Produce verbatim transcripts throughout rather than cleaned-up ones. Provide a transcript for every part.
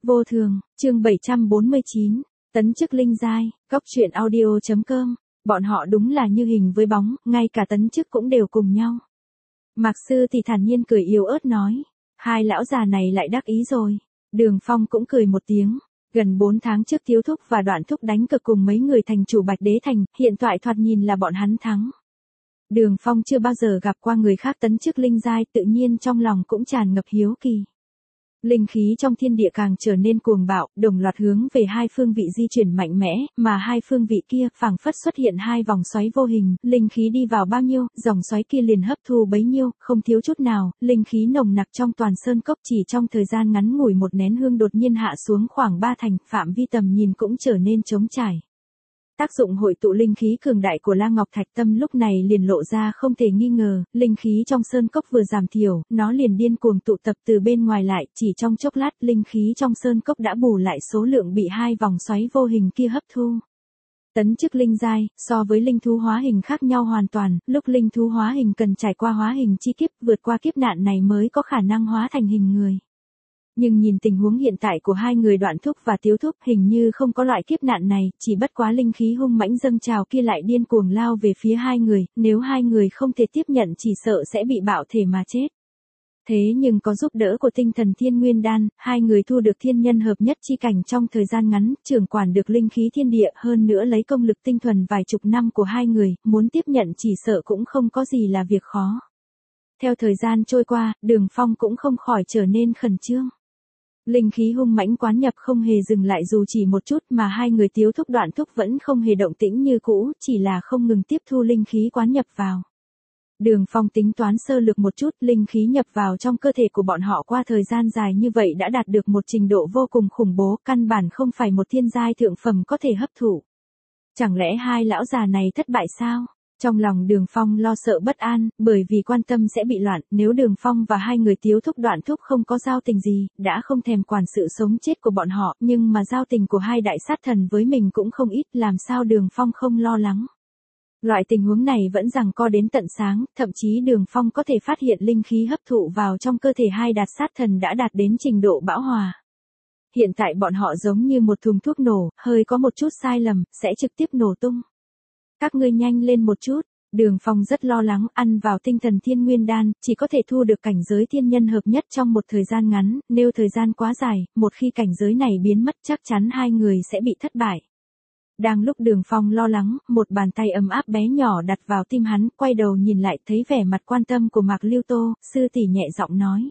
Vô thường, chương bảy trăm bốn mươi chín, tấn chức linh giai, cóc truyện audio chấm com, bọn họ đúng là như hình với bóng, ngay cả tấn chức cũng đều cùng nhau. Mạc Sư thì thản nhiên cười yếu ớt nói, hai lão già này lại đắc ý rồi. Đường Phong cũng cười một tiếng, gần bốn tháng trước Tiếu Thúc và Đoạn Thúc đánh cực cùng mấy người thành chủ Bạch Đế Thành, hiện tại thoạt nhìn là bọn hắn thắng. Đường Phong chưa bao giờ gặp qua người khác tấn chức linh giai, tự nhiên trong lòng cũng tràn ngập hiếu kỳ. Linh khí trong thiên địa càng trở nên cuồng bạo, đồng loạt hướng về hai phương vị di chuyển mạnh mẽ, mà hai phương vị kia phảng phất xuất hiện hai vòng xoáy vô hình, linh khí đi vào bao nhiêu, dòng xoáy kia liền hấp thu bấy nhiêu, không thiếu chút nào, linh khí nồng nặc trong toàn sơn cốc chỉ trong thời gian ngắn ngủi một nén hương đột nhiên hạ xuống khoảng ba thành, phạm vi tầm nhìn cũng trở nên trống trải. Tác dụng hội tụ linh khí cường đại của La Ngọc Thạch Tâm lúc này liền lộ ra không thể nghi ngờ, linh khí trong sơn cốc vừa giảm thiểu, nó liền điên cuồng tụ tập từ bên ngoài lại, chỉ trong chốc lát linh khí trong sơn cốc đã bù lại số lượng bị hai vòng xoáy vô hình kia hấp thu. Tấn chức linh giai, so với linh thú hóa hình khác nhau hoàn toàn, lúc linh thú hóa hình cần trải qua hóa hình chi kiếp, vượt qua kiếp nạn này mới có khả năng hóa thành hình người. Nhưng nhìn tình huống hiện tại của hai người Đoạn Thúc và Tiếu Thúc hình như không có loại kiếp nạn này, chỉ bất quá linh khí hung mãnh dâng trào kia lại điên cuồng lao về phía hai người, nếu hai người không thể tiếp nhận chỉ sợ sẽ bị bạo thể mà chết. Thế nhưng có giúp đỡ của tinh thần thiên nguyên đan, hai người thu được thiên nhân hợp nhất chi cảnh trong thời gian ngắn, trưởng quản được linh khí thiên địa, hơn nữa lấy công lực tinh thuần vài chục năm của hai người, muốn tiếp nhận chỉ sợ cũng không có gì là việc khó. Theo thời gian trôi qua, Đường Phong cũng không khỏi trở nên khẩn trương. Linh khí hung mãnh quán nhập không hề dừng lại dù chỉ một chút, mà hai người Tiếu Thúc Đoạn Thúc vẫn không hề động tĩnh như cũ, chỉ là không ngừng tiếp thu linh khí quán nhập vào. Đường Phong tính toán sơ lược một chút, linh khí nhập vào trong cơ thể của bọn họ qua thời gian dài như vậy đã đạt được một trình độ vô cùng khủng bố, căn bản không phải một thiên giai thượng phẩm có thể hấp thụ. Chẳng lẽ hai lão già này thất bại sao? Trong lòng Đường Phong lo sợ bất an, bởi vì quan tâm sẽ bị loạn, nếu Đường Phong và hai người Tiếu Thúc Đoạn Thúc không có giao tình gì, đã không thèm quản sự sống chết của bọn họ, nhưng mà giao tình của hai đại sát thần với mình cũng không ít, làm sao Đường Phong không lo lắng. Loại tình huống này vẫn giằng co đến tận sáng, thậm chí Đường Phong có thể phát hiện linh khí hấp thụ vào trong cơ thể hai đại sát thần đã đạt đến trình độ bão hòa. Hiện tại bọn họ giống như một thùng thuốc nổ, hơi có một chút sai lầm, sẽ trực tiếp nổ tung. Các ngươi nhanh lên một chút, Đường Phong rất lo lắng, ăn vào tinh thần thiên nguyên đan, chỉ có thể thu được cảnh giới thiên nhân hợp nhất trong một thời gian ngắn, nếu thời gian quá dài, một khi cảnh giới này biến mất chắc chắn hai người sẽ bị thất bại. Đang lúc Đường Phong lo lắng, một bàn tay ấm áp bé nhỏ đặt vào tim hắn, quay đầu nhìn lại thấy vẻ mặt quan tâm của Mạc Lưu Tô, sư tỷ nhẹ giọng nói.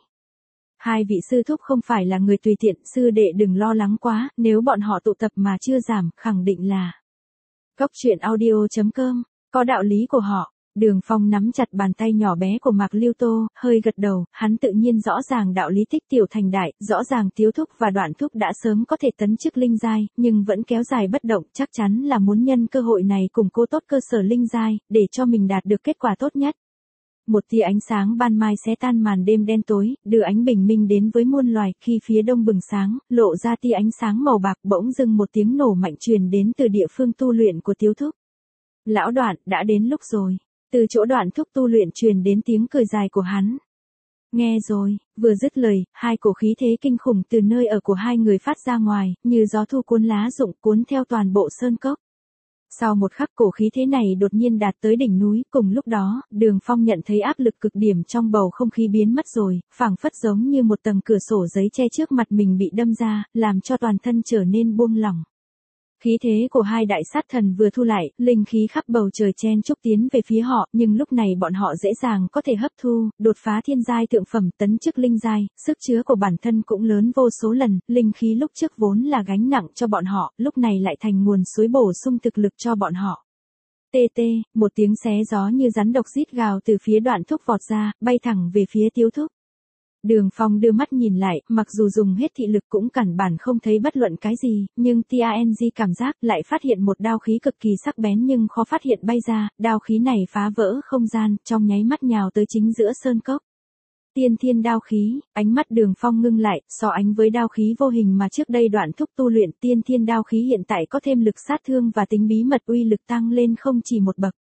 Hai vị sư thúc không phải là người tùy tiện, sư đệ đừng lo lắng quá, nếu bọn họ tụ tập mà chưa giảm, khẳng định là cóc truyện audio chấm com, có đạo lý của họ. Đường Phong nắm chặt bàn tay nhỏ bé của Mạc Lưu Tô, hơi gật đầu, hắn tự nhiên rõ ràng đạo lý tích tiểu thành đại, rõ ràng Tiếu Thúc và Đoạn Thúc đã sớm có thể tấn chức linh giai, nhưng vẫn kéo dài bất động, chắc chắn là muốn nhân cơ hội này củng cố tốt cơ sở linh giai, để cho mình đạt được kết quả tốt nhất. Một tia ánh sáng ban mai xé tan màn đêm đen tối, đưa ánh bình minh đến với muôn loài, khi phía đông bừng sáng, lộ ra tia ánh sáng màu bạc, bỗng dưng một tiếng nổ mạnh truyền đến từ địa phương tu luyện của Tiếu Thúc. Lão Đoạn, đã đến lúc rồi. Từ chỗ Đoạn Thúc tu luyện truyền đến tiếng cười dài của hắn. Nghe rồi, vừa dứt lời, hai cổ khí thế kinh khủng từ nơi ở của hai người phát ra ngoài, như gió thu cuốn lá rụng cuốn theo toàn bộ sơn cốc. Sau một khắc cổ khí thế này đột nhiên đạt tới đỉnh núi, cùng lúc đó, Đường Phong nhận thấy áp lực cực điểm trong bầu không khí biến mất rồi, phảng phất giống như một tầng cửa sổ giấy che trước mặt mình bị đâm ra, làm cho toàn thân trở nên buông lỏng. Khí thế của hai đại sát thần vừa thu lại, linh khí khắp bầu trời chen chúc tiến về phía họ, nhưng lúc này bọn họ dễ dàng có thể hấp thu, đột phá thiên giai thượng phẩm, tấn chức linh giai, sức chứa của bản thân cũng lớn vô số lần, linh khí lúc trước vốn là gánh nặng cho bọn họ, lúc này lại thành nguồn suối bổ sung thực lực cho bọn họ. Tê tê, một tiếng xé gió như rắn độc rít gào từ phía Đoạn Thúc vọt ra, bay thẳng về phía Tiếu Thúc. Đường Phong đưa mắt nhìn lại, mặc dù dùng hết thị lực cũng cản bản không thấy bất luận cái gì, nhưng tang cảm giác lại phát hiện một đao khí cực kỳ sắc bén nhưng khó phát hiện bay ra, đao khí này phá vỡ không gian, trong nháy mắt nhào tới chính giữa sơn cốc. Tiên thiên đao khí, ánh mắt Đường Phong ngưng lại, so ánh với đao khí vô hình mà trước đây Đoạn Thúc tu luyện, tiên thiên đao khí hiện tại có thêm lực sát thương và tính bí mật, uy lực tăng lên không chỉ một bậc.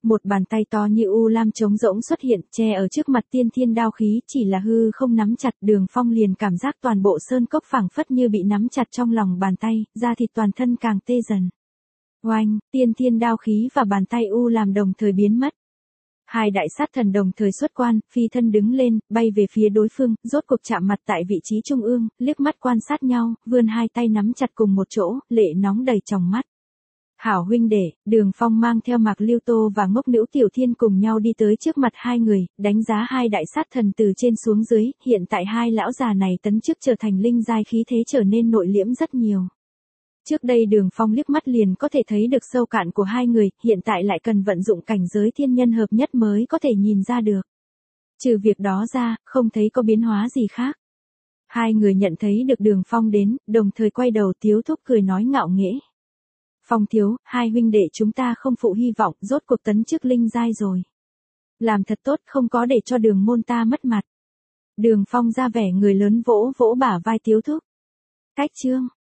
Một bàn tay to như u lam trống rỗng xuất hiện, che ở trước mặt tiên thiên đao khí, chỉ là hư không nắm chặt, Đường Phong liền cảm giác toàn bộ sơn cốc phảng phất như bị nắm chặt trong lòng bàn tay, da thịt toàn thân càng tê dần. Oanh, tiên thiên đao khí và bàn tay u làm đồng thời biến mất. Hai đại sát thần đồng thời xuất quan, phi thân đứng lên, bay về phía đối phương, rốt cuộc chạm mặt tại vị trí trung ương, liếc mắt quan sát nhau, vươn hai tay nắm chặt cùng một chỗ, lệ nóng đầy tròng mắt. Hảo huynh đệ, Đường Phong mang theo Mạc Lưu Tô và Ngốc Nữ Tiểu Thiên cùng nhau đi tới trước mặt hai người, đánh giá hai đại sát thần từ trên xuống dưới, hiện tại hai lão già này tấn chức trở thành linh giai khí thế trở nên nội liễm rất nhiều. Trước đây Đường Phong liếc mắt liền có thể thấy được sâu cạn của hai người, hiện tại lại cần vận dụng cảnh giới thiên nhân hợp nhất mới có thể nhìn ra được. Trừ việc đó ra, không thấy có biến hóa gì khác. Hai người nhận thấy được Đường Phong đến, đồng thời quay đầu Tiếu Thúc cười nói ngạo nghễ. Phong thiếu, hai huynh đệ chúng ta không phụ hy vọng, rốt cuộc tấn chức linh giai rồi. Làm thật tốt, không có để cho Đường môn ta mất mặt. Đường Phong ra vẻ người lớn vỗ vỗ bả vai Tiếu Thúc. Cách chương